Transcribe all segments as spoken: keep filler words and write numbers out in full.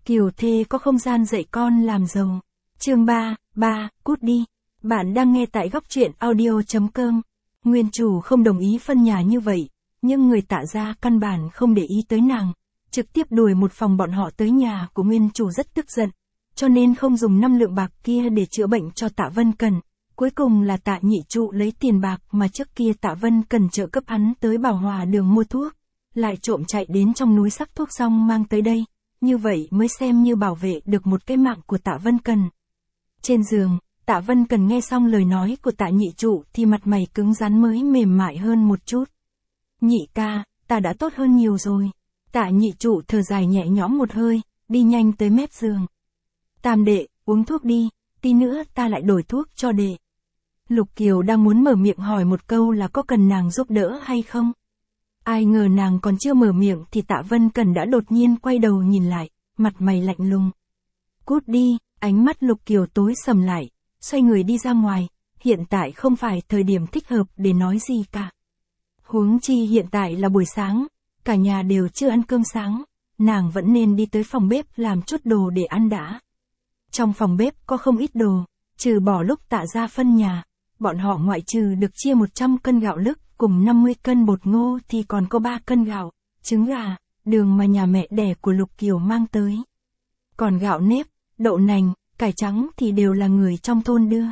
Kiều thê có không gian dạy con làm giàu. Chương ba, ba, cút đi. Bạn đang nghe tại góc truyện audio chấm com. Nguyên chủ không đồng ý phân nhà như vậy, nhưng người Tạ gia căn bản không để ý tới nàng, trực tiếp đuổi một phòng bọn họ tới nhà của nguyên chủ rất tức giận, cho nên không dùng năm lượng bạc kia để chữa bệnh cho Tạ Vân Cần. Cuối cùng là Tạ nhị trụ lấy tiền bạc mà trước kia Tạ Vân Cần trợ cấp hắn tới Bảo Hòa đường mua thuốc, lại trộm chạy đến trong núi sắc thuốc xong mang tới đây, như vậy mới xem như bảo vệ được một cái mạng của Tạ Vân Cần. Trên giường, Tạ Vân Cần nghe xong lời nói của Tạ nhị trụ thì mặt mày cứng rắn mới mềm mại hơn một chút. Nhị ca, ta đã tốt hơn nhiều rồi. Tạ nhị trụ thở dài nhẹ nhõm một hơi, đi nhanh tới mép giường. Tam đệ, uống thuốc đi, tí nữa ta lại đổi thuốc cho đệ. Lục Kiều đang muốn mở miệng hỏi một câu là có cần nàng giúp đỡ hay không. Ai ngờ nàng còn chưa mở miệng thì Tạ Vân Cần đã đột nhiên quay đầu nhìn lại, mặt mày lạnh lùng. Cút đi, ánh mắt Lục Kiều tối sầm lại, xoay người đi ra ngoài, hiện tại không phải thời điểm thích hợp để nói gì cả. Huống chi hiện tại là buổi sáng, cả nhà đều chưa ăn cơm sáng, nàng vẫn nên đi tới phòng bếp làm chút đồ để ăn đã. Trong phòng bếp có không ít đồ, trừ bỏ lúc Tạ gia phân nhà, bọn họ ngoại trừ được chia một trăm cân gạo lứt cùng năm mươi cân bột ngô thì còn có ba cân gạo, trứng gà, đường mà nhà mẹ đẻ của Lục Kiều mang tới. Còn gạo nếp, đậu nành, cải trắng thì đều là người trong thôn đưa.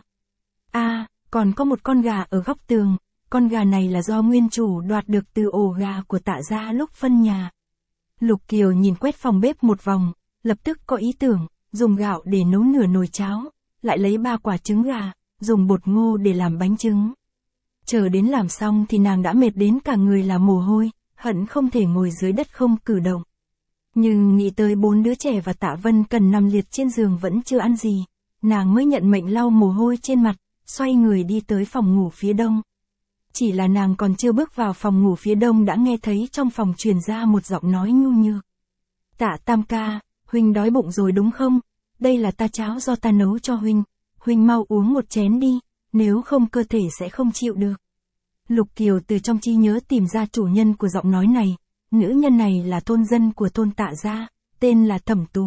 À, còn có một con gà ở góc tường, con gà này là do nguyên chủ đoạt được từ ổ gà của Tạ gia lúc phân nhà. Lục Kiều nhìn quét phòng bếp một vòng, lập tức có ý tưởng, dùng gạo để nấu nửa nồi cháo, lại lấy ba quả trứng gà, dùng bột ngô để làm bánh trứng. Chờ đến làm xong thì nàng đã mệt đến cả người là mồ hôi, hận không thể ngồi dưới đất không cử động. Nhưng nghĩ tới bốn đứa trẻ và Tạ Vân Cần nằm liệt trên giường vẫn chưa ăn gì, nàng mới nhận mệnh lau mồ hôi trên mặt, xoay người đi tới phòng ngủ phía đông. Chỉ là nàng còn chưa bước vào phòng ngủ phía đông đã nghe thấy trong phòng truyền ra một giọng nói nhu nhược. Tạ tam ca, huynh đói bụng rồi đúng không? Đây là ta cháo do ta nấu cho huynh, huynh mau uống một chén đi, nếu không cơ thể sẽ không chịu được. Lục Kiều từ trong trí nhớ tìm ra chủ nhân của giọng nói này, nữ nhân này là thôn dân của thôn Tạ gia, tên là Thẩm Tú.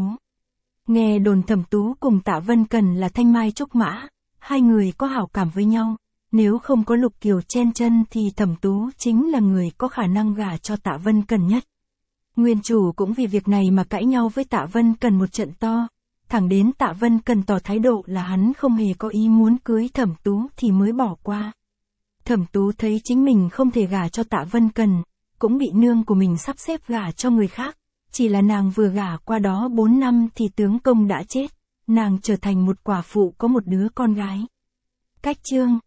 Nghe đồn Thẩm Tú cùng Tạ Vân Cần là thanh mai trúc mã, hai người có hảo cảm với nhau, nếu không có Lục Kiều chen chân thì Thẩm Tú chính là người có khả năng gả cho Tạ Vân Cần nhất. Nguyên chủ cũng vì việc này mà cãi nhau với Tạ Vân Cần một trận to, thẳng đến Tạ Vân Cần tỏ thái độ là hắn không hề có ý muốn cưới Thẩm Tú thì mới bỏ qua. Thẩm Tú thấy chính mình không thể gả cho Tạ Vân Cần, cũng bị nương của mình sắp xếp gả cho người khác, chỉ là nàng vừa gả qua đó bốn năm thì tướng công đã chết, nàng trở thành một quả phụ có một đứa con gái. Cách chương